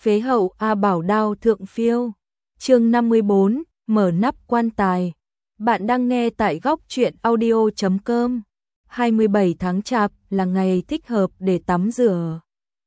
Phế hậu A Bảo đao thượng phiêu. Chương 54, mở nắp quan tài. Bạn đang nghe tại góc truyện audio.com. 27 tháng Chạp là ngày thích hợp để tắm rửa,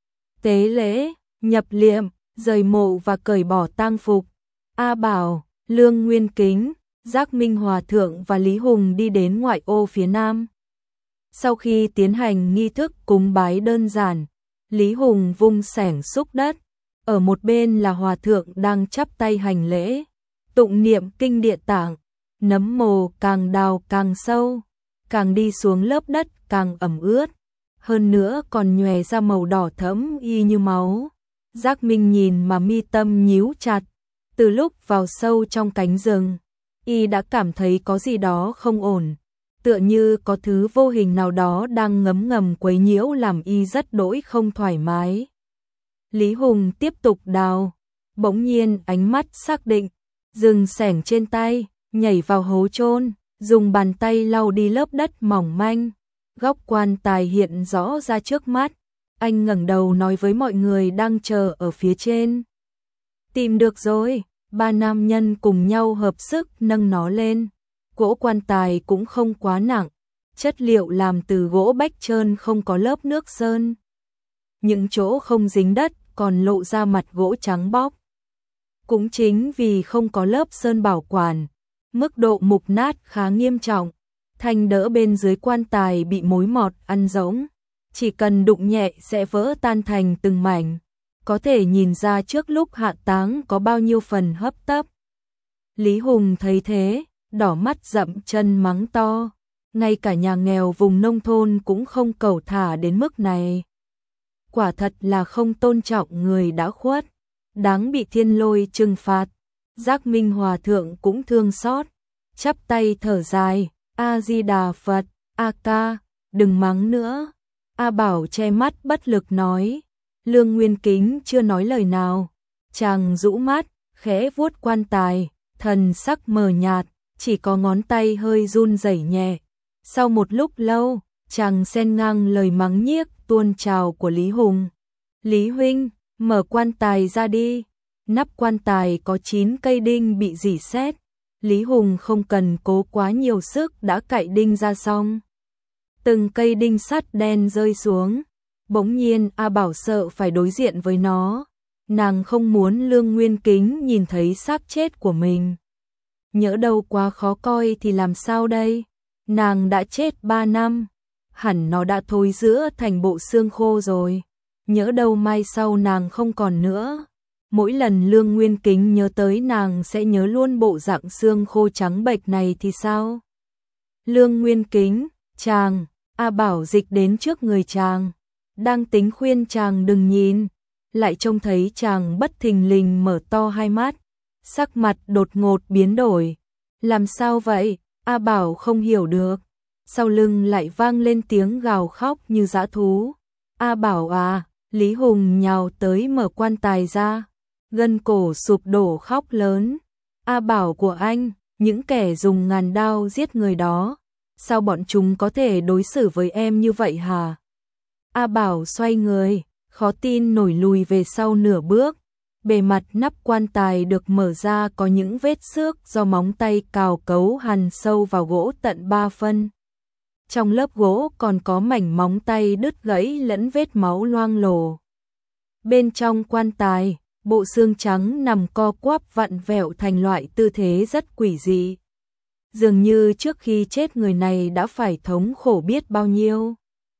tế lễ, nhập liệm, rời mộ và cởi bỏ tang phục. A Bảo, Lương Nguyên Kính, Giác Minh Hòa Thượng và Lý Hùng đi đến ngoại ô phía nam. Sau khi tiến hành nghi thức cúng bái đơn giản, Lý Hùng vung xẻng xúc đất. Ở một bên là Hòa Thượng đang chắp tay hành lễ, tụng niệm kinh địa tạng. Nấm mồ càng đào càng sâu, càng đi xuống lớp đất càng ẩm ướt, hơn nữa còn nhòe ra màu đỏ thẫm y như máu. Giác Minh nhìn mà mi tâm nhíu chặt. Từ lúc vào sâu trong cánh rừng, y đã cảm thấy có gì đó không ổn, tựa như có thứ vô hình nào đó đang ngấm ngầm quấy nhiễu làm y rất đỗi không thoải mái. Lý Hùng tiếp tục đào, bỗng nhiên ánh mắt xác định, dừng xẻng trên tay, nhảy vào hố chôn, dùng bàn tay lau đi lớp đất mỏng manh. Góc quan tài hiện rõ ra trước mắt, anh ngẩng đầu nói với mọi người đang chờ ở phía trên. Tìm được rồi, ba nam nhân cùng nhau hợp sức nâng nó lên. Gỗ quan tài cũng không quá nặng, chất liệu làm từ gỗ bách trơn không có lớp nước sơn. Những chỗ không dính đất còn lộ ra mặt gỗ trắng bóc. Cũng chính vì không có lớp sơn bảo quản, mức độ mục nát khá nghiêm trọng. Thanh đỡ bên dưới quan tài bị mối mọt ăn rỗng, chỉ cần đụng nhẹ sẽ vỡ tan thành từng mảnh. Có thể nhìn ra trước lúc hạ táng có bao nhiêu phần hấp tấp. Lý Hùng thấy thế, đỏ mắt dậm chân mắng to. Ngay cả nhà nghèo vùng nông thôn cũng không cẩu thả đến mức này. Quả thật là không tôn trọng người đã khuất, đáng bị thiên lôi trừng phạt. Giác Minh Hòa Thượng cũng thương xót, chắp tay thở dài, A-di-đà Phật, A ca, đừng mắng nữa. A Bảo che mắt bất lực nói. Lương Nguyên Kính chưa nói lời nào, chàng rũ mắt, khẽ vuốt quan tài, thần sắc mờ nhạt, chỉ có ngón tay hơi run rẩy nhẹ. Sau một lúc lâu, chàng xen ngang lời mắng nhiếc tuôn trào của Lý Hùng. Lý huynh, mở quan tài ra đi. Nắp quan tài có 9 cây đinh bị rỉ sét. Lý Hùng không cần cố quá nhiều sức đã cạy đinh ra xong. Từng cây đinh sắt đen rơi xuống. Bỗng nhiên A Bảo sợ phải đối diện với nó. Nàng không muốn Lương Nguyên Kính nhìn thấy xác chết của mình. Nhỡ đâu quá khó coi thì làm sao đây? Nàng đã chết 3 năm, hẳn nó đã thối rữa thành bộ xương khô rồi. Nhỡ đâu mai sau nàng không còn nữa. Mỗi lần Lương Nguyên Kính nhớ tới nàng sẽ nhớ luôn bộ dạng xương khô trắng bệch này thì sao? Lương Nguyên Kính, chàng, A Bảo dịch đến trước người chàng, đang tính khuyên chàng đừng nhìn, lại trông thấy chàng bất thình lình mở to hai mắt, sắc mặt đột ngột biến đổi. Làm sao vậy? A Bảo không hiểu được. Sau lưng lại vang lên tiếng gào khóc như dã thú. A Bảo à, Lý Hùng nhào tới mở quan tài ra, gân cổ sụp đổ khóc lớn. A Bảo của anh, những kẻ dùng ngàn đao giết người đó, sao bọn chúng có thể đối xử với em như vậy hả? A Bảo xoay người, khó tin nổi lùi về sau nửa bước. Bề mặt nắp quan tài được mở ra có những vết xước do móng tay cào cấu hằn sâu vào gỗ tận 3 phân. Trong lớp gỗ còn có mảnh móng tay đứt gãy lẫn vết máu loang lổ. Bên trong quan tài, bộ xương trắng nằm co quắp vặn vẹo thành loại tư thế rất quỷ dị. Dường như trước khi chết người này đã phải thống khổ biết bao nhiêu.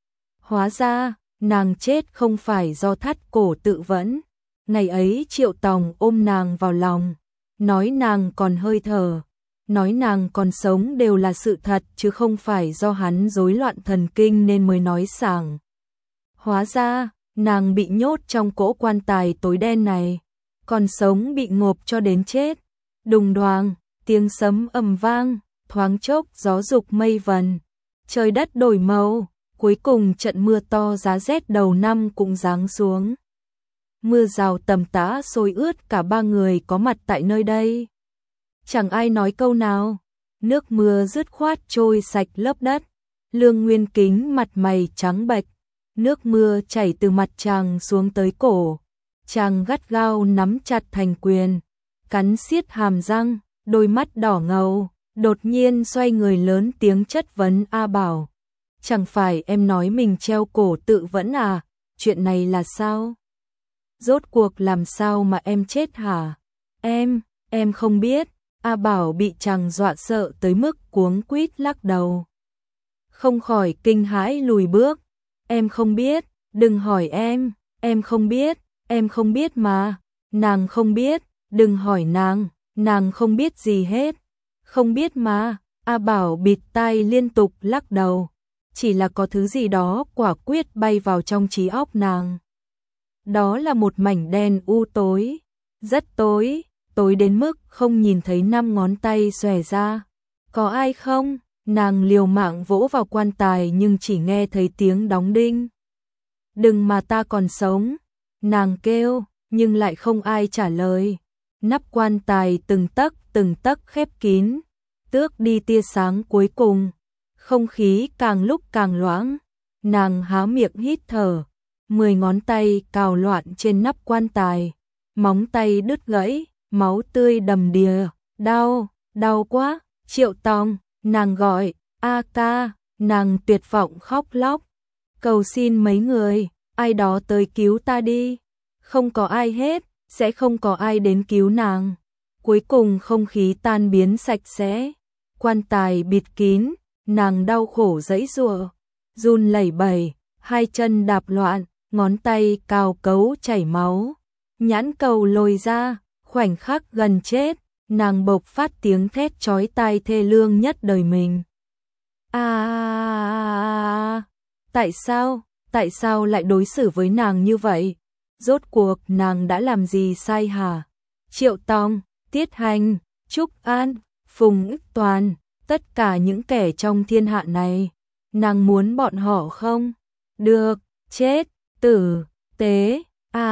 Hóa ra, nàng chết không phải do thắt cổ tự vẫn. Ngày ấy Triệu Tòng ôm nàng vào lòng, nói nàng còn hơi thở, nói nàng còn sống đều là sự thật chứ không phải do hắn rối loạn thần kinh nên mới nói sảng. Hóa ra, nàng bị nhốt trong cỗ quan tài tối đen này, còn sống bị ngộp cho đến chết. Đùng đoàng, tiếng sấm ầm vang, thoáng chốc gió dục mây vần, trời đất đổi màu, cuối cùng trận mưa to giá rét đầu năm cũng giáng xuống. Mưa rào tầm tã xối ướt cả ba người có mặt tại nơi đây. Chẳng ai nói câu nào, nước mưa dứt khoát trôi sạch lớp đất. Lương Nguyên Kính mặt mày trắng bệch, nước mưa chảy từ mặt chàng xuống tới cổ. Chàng gắt gao nắm chặt thành quyền, cắn siết hàm răng, đôi mắt đỏ ngầu, đột nhiên xoay người lớn tiếng chất vấn A Bảo. Chẳng phải em nói mình treo cổ tự vẫn à, chuyện này là sao? Rốt cuộc làm sao mà em chết hả? Em không biết. A Bảo bị chàng dọa sợ tới mức cuống quýt lắc đầu. Không khỏi kinh hãi lùi bước. Em không biết, đừng hỏi em không biết mà. Nàng không biết, đừng hỏi nàng không biết gì hết. Không biết mà. A Bảo bịt tai liên tục lắc đầu. Chỉ là có thứ gì đó quả quyết bay vào trong trí óc nàng. Đó là một mảnh đen u tối, rất tối, tối đến mức không nhìn thấy 5 ngón tay xòe ra. Có ai không? Nàng liều mạng vỗ vào quan tài nhưng chỉ nghe thấy tiếng đóng đinh. Đừng mà ta còn sống. Nàng kêu, nhưng lại không ai trả lời. Nắp quan tài từng tấc khép kín, tước đi tia sáng cuối cùng. Không khí càng lúc càng loãng. Nàng há miệng hít thở. 10 ngón tay cào loạn trên nắp quan tài. Móng tay đứt gãy, máu tươi đầm đìa. Đau quá. Triệu Tòng, nàng gọi. A ca, nàng tuyệt vọng khóc lóc. Cầu xin mấy người, ai đó tới cứu ta đi. Không có ai hết, sẽ không có ai đến cứu nàng. Cuối cùng không khí tan biến sạch sẽ. Quan tài bịt kín, nàng đau khổ giãy giụa, run lẩy bẩy, hai chân đạp loạn, ngón tay cào cấu chảy máu. Nhãn cầu lồi ra, khoảnh khắc gần chết, nàng bộc phát tiếng thét chói tai thê lương nhất đời mình. Tại sao lại đối xử với nàng như vậy? Rốt cuộc nàng đã làm gì sai hả? Triệu Tòng, Tiết Hành, Trúc An, Phùng Ức Toàn, tất cả những kẻ trong thiên hạ này, nàng muốn bọn họ không? Được, chết, tử, tế,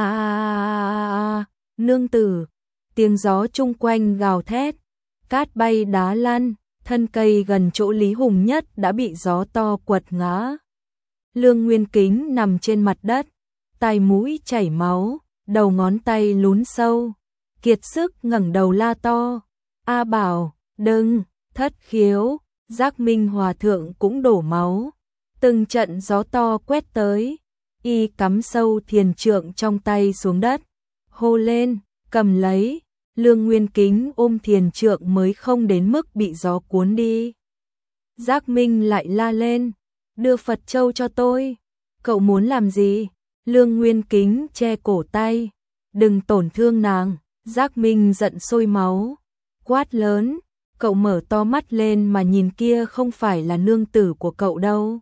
nương tử. Tiếng gió chung quanh gào thét, cát bay đá lăn, thân cây gần chỗ Lý Hùng nhất đã bị gió to quật ngã. Lương Nguyên Kính nằm trên mặt đất, tai mũi chảy máu, đầu ngón tay lún sâu, kiệt sức ngẩng đầu la to. A Bảo, đừng, Thất Khiếu, Giác Minh Hòa thượng cũng đổ máu. Từng trận gió to quét tới, y cắm sâu thiền trượng trong tay xuống đất, hô lên, cầm lấy. Lương Nguyên Kính ôm thiền trượng mới không đến mức bị gió cuốn đi. Giác Minh lại la lên, đưa Phật châu cho tôi. Cậu muốn làm gì? Lương Nguyên Kính che cổ tay, đừng tổn thương nàng. Giác Minh giận sôi máu, quát lớn, cậu mở to mắt lên mà nhìn, kia không phải là nương tử của cậu đâu.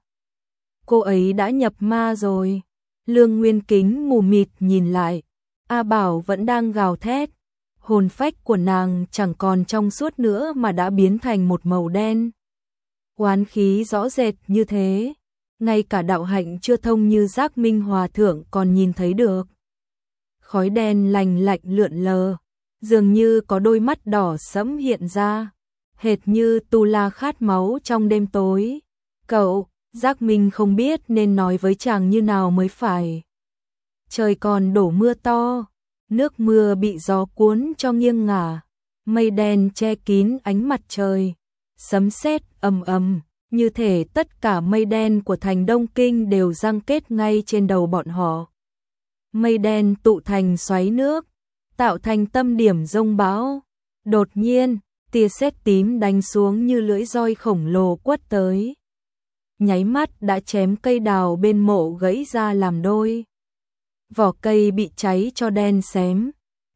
Cô ấy đã nhập ma rồi. Lương Nguyên Kính mù mịt nhìn lại, A Bảo vẫn đang gào thét. Hồn phách của nàng chẳng còn trong suốt nữa mà đã biến thành một màu đen. Oán khí rõ rệt như thế, ngay cả đạo hạnh chưa thông như Giác Minh Hòa thượng còn nhìn thấy được. Khói đen lành lạnh lượn lờ, dường như có đôi mắt đỏ sẫm hiện ra, hệt như tu la khát máu trong đêm tối. Cậu, Giác Minh không biết nên nói với chàng như nào mới phải. Trời còn đổ mưa to, nước mưa bị gió cuốn cho nghiêng ngả, mây đen che kín ánh mặt trời, sấm sét ầm ầm, như thể tất cả mây đen của thành Đông Kinh đều giăng kết ngay trên đầu bọn họ. Mây đen tụ thành xoáy nước, tạo thành tâm điểm dông bão. Đột nhiên, tia sét tím đánh xuống như lưỡi roi khổng lồ quất tới. Nháy mắt đã chém cây đào bên mộ gãy ra làm đôi. Vỏ cây bị cháy cho đen xém.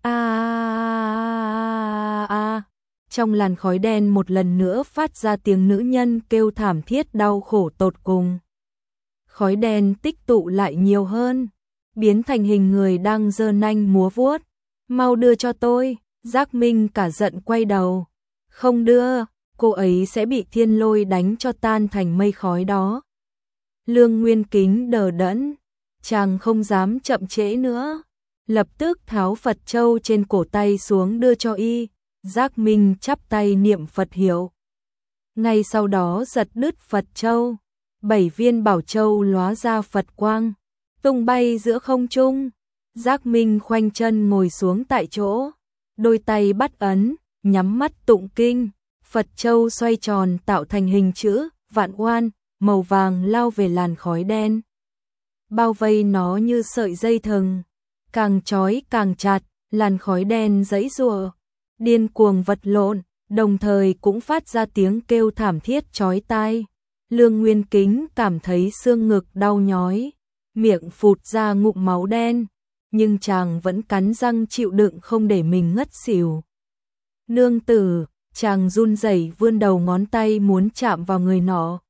Trong làn khói đen một lần nữa phát ra tiếng nữ nhân kêu thảm thiết đau khổ tột cùng. Khói đen tích tụ lại nhiều hơn, biến thành hình người đang giơ nanh múa vuốt. Mau đưa cho tôi. Giác Minh cả giận quay đầu. Không đưa, cô ấy sẽ bị thiên lôi đánh cho tan thành mây khói đó. Lương Nguyên Kính đờ đẫn, chàng không dám chậm trễ nữa, lập tức tháo Phật châu trên cổ tay xuống đưa cho y. Giác Minh chắp tay niệm Phật hiệu. Ngay sau đó giật đứt Phật châu, 7 viên bảo châu lóa ra Phật quang, tung bay giữa không trung. Giác Minh khoanh chân ngồi xuống tại chỗ, đôi tay bắt ấn, nhắm mắt tụng kinh, Phật châu xoay tròn tạo thành hình chữ Vạn Oan, màu vàng lao về làn khói đen. Bao vây nó như sợi dây thừng, càng trói càng chặt, làn khói đen giãy giụa, điên cuồng vật lộn, đồng thời cũng phát ra tiếng kêu thảm thiết chói tai. Lương Nguyên Kính cảm thấy xương ngực đau nhói, miệng phụt ra ngụm máu đen, nhưng chàng vẫn cắn răng chịu đựng không để mình ngất xỉu. Nương tử, chàng run rẩy vươn đầu ngón tay muốn chạm vào người nó.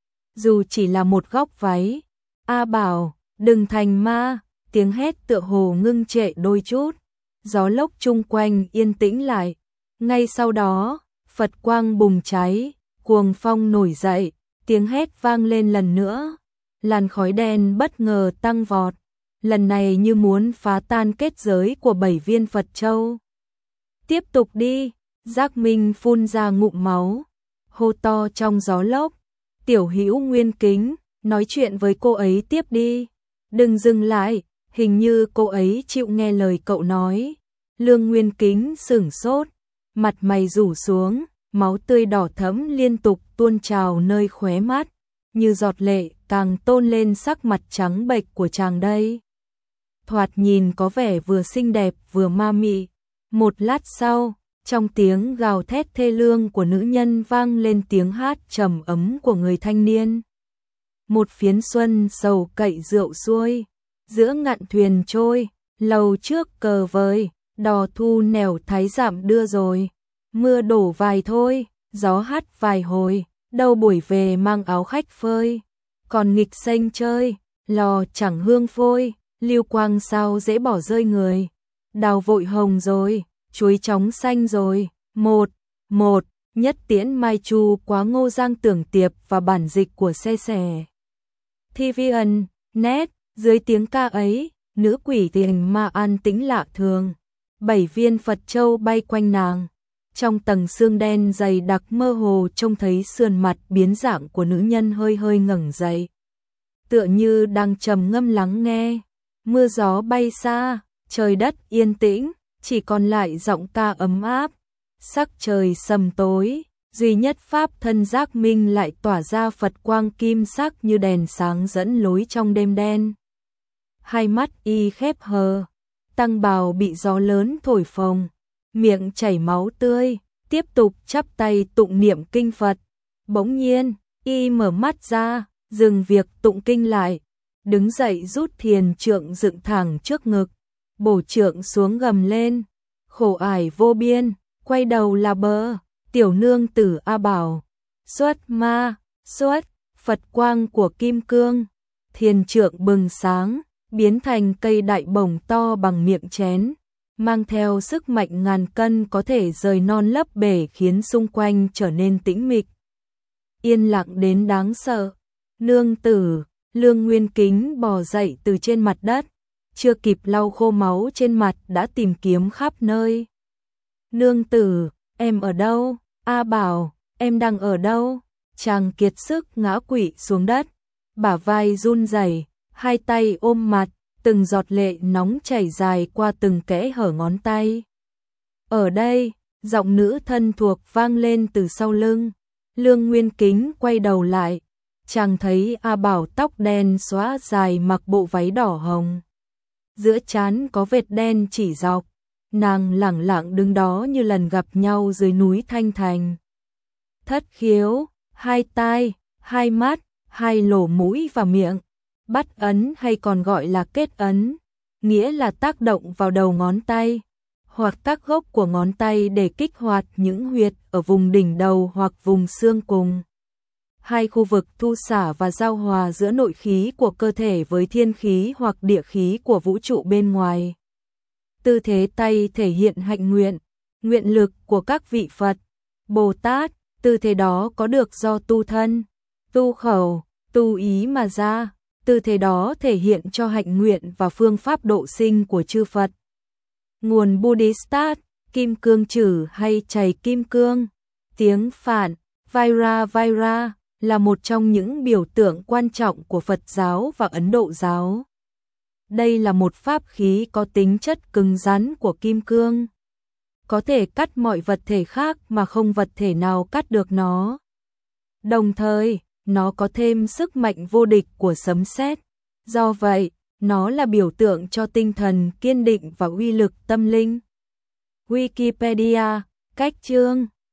Dù chỉ là một góc váy, A Bảo, đừng thành ma, tiếng hét tựa hồ ngưng trệ đôi chút. Gió lốc chung quanh yên tĩnh lại. Ngay sau đó, Phật quang bùng cháy, cuồng phong nổi dậy, tiếng hét vang lên lần nữa. Làn khói đen bất ngờ tăng vọt, lần này như muốn phá tan kết giới của 7 viên Phật châu. Tiếp tục đi, Giác Minh phun ra ngụm máu, hô to trong gió lốc. Tiểu Hữu Nguyên Kính, nói chuyện với cô ấy tiếp đi, đừng dừng lại, hình như cô ấy chịu nghe lời cậu nói. Lương Nguyên Kính sửng sốt, mặt mày rủ xuống, máu tươi đỏ thẫm liên tục tuôn trào nơi khóe mắt, như giọt lệ càng tôn lên sắc mặt trắng bệch của chàng đây. Thoạt nhìn có vẻ vừa xinh đẹp vừa ma mị. Một lát sau, trong tiếng gào thét thê lương của nữ nhân vang lên tiếng hát trầm ấm của người thanh niên. Một phiến xuân sầu cậy rượu xuôi, giữa ngạn thuyền trôi, lầu trước cờ vời, đò thu nẻo thái giảm đưa rồi. Mưa đổ vài thôi, gió hát vài hồi, đâu buổi về mang áo khách phơi. Còn nghịch xanh chơi, lò chẳng hương phôi, lưu quang sao dễ bỏ rơi người. Đào vội hồng rồi, chuối chóng xanh rồi. Một, nhất tiễn mai chu quá Ngô Giang Tưởng Tiệp và bản dịch của xe xẻ. TVN, net, dưới tiếng ca ấy, nữ quỷ tình ma an tĩnh lạ thường. 7 viên Phật châu bay quanh nàng. Trong tầng sương đen dày đặc mơ hồ trông thấy sườn mặt biến dạng của nữ nhân hơi hơi ngẩng dậy. Tựa như đang trầm ngâm lắng nghe. Mưa gió bay xa, trời đất yên tĩnh, chỉ còn lại giọng ca ấm áp. Sắc trời sầm tối, duy nhất pháp thân Giác Minh lại tỏa ra Phật quang kim sắc như đèn sáng dẫn lối trong đêm đen. Hai mắt y khép hờ, tăng bào bị gió lớn thổi phồng, miệng chảy máu tươi, tiếp tục chắp tay tụng niệm kinh Phật. Bỗng nhiên, y mở mắt ra, dừng việc tụng kinh lại, đứng dậy rút thiền trượng dựng thẳng trước ngực, bổ trượng xuống gầm lên, khổ ải vô biên, quay đầu là bờ, tiểu nương tử A Bảo, xuất ma, xuất, Phật quang của kim cương, thiền trượng bừng sáng, biến thành cây đại bổng to bằng miệng chén, mang theo sức mạnh ngàn cân có thể rời non lấp bể khiến xung quanh trở nên tĩnh mịch. Yên lặng đến đáng sợ. Nương tử, Lương Nguyên Kính bò dậy từ trên mặt đất, chưa kịp lau khô máu trên mặt đã tìm kiếm khắp nơi. Nương tử, em ở đâu? A Bảo, em đang ở đâu? Chàng kiệt sức ngã quỵ xuống đất, bả vai run rẩy, hai tay ôm mặt, từng giọt lệ nóng chảy dài qua từng kẽ hở ngón tay. Ở đây, giọng nữ thân thuộc vang lên từ sau lưng. Lương Nguyên Kính quay đầu lại, chàng thấy A Bảo tóc đen xóa dài mặc bộ váy đỏ hồng. Giữa trán có vệt đen chỉ dọc, nàng lẳng lặng đứng đó như lần gặp nhau dưới núi Thanh Thành. Thất khiếu, hai tai, hai mắt, hai lỗ mũi và miệng. Bắt ấn hay còn gọi là kết ấn, nghĩa là tác động vào đầu ngón tay, hoặc các gốc của ngón tay để kích hoạt những huyệt ở vùng đỉnh đầu hoặc vùng xương cùng. Hai khu vực thu xả và giao hòa giữa nội khí của cơ thể với thiên khí hoặc địa khí của vũ trụ bên ngoài. Tư thế tay thể hiện hạnh nguyện, nguyện lực của các vị Phật, Bồ Tát, tư thế đó có được do tu thân, tu khẩu, tu ý mà ra. Tư thế đó thể hiện cho hạnh nguyện và phương pháp độ sinh của chư Phật. Nguồn Buddhistat, kim cương chử hay chày kim cương, tiếng Phạn, Vaira, là một trong những biểu tượng quan trọng của Phật giáo và Ấn Độ giáo. Đây là một pháp khí có tính chất cứng rắn của kim cương, có thể cắt mọi vật thể khác mà không vật thể nào cắt được nó. Đồng thời, nó có thêm sức mạnh vô địch của sấm sét. Do vậy, nó là biểu tượng cho tinh thần kiên định và uy lực tâm linh. Wikipedia, cách chương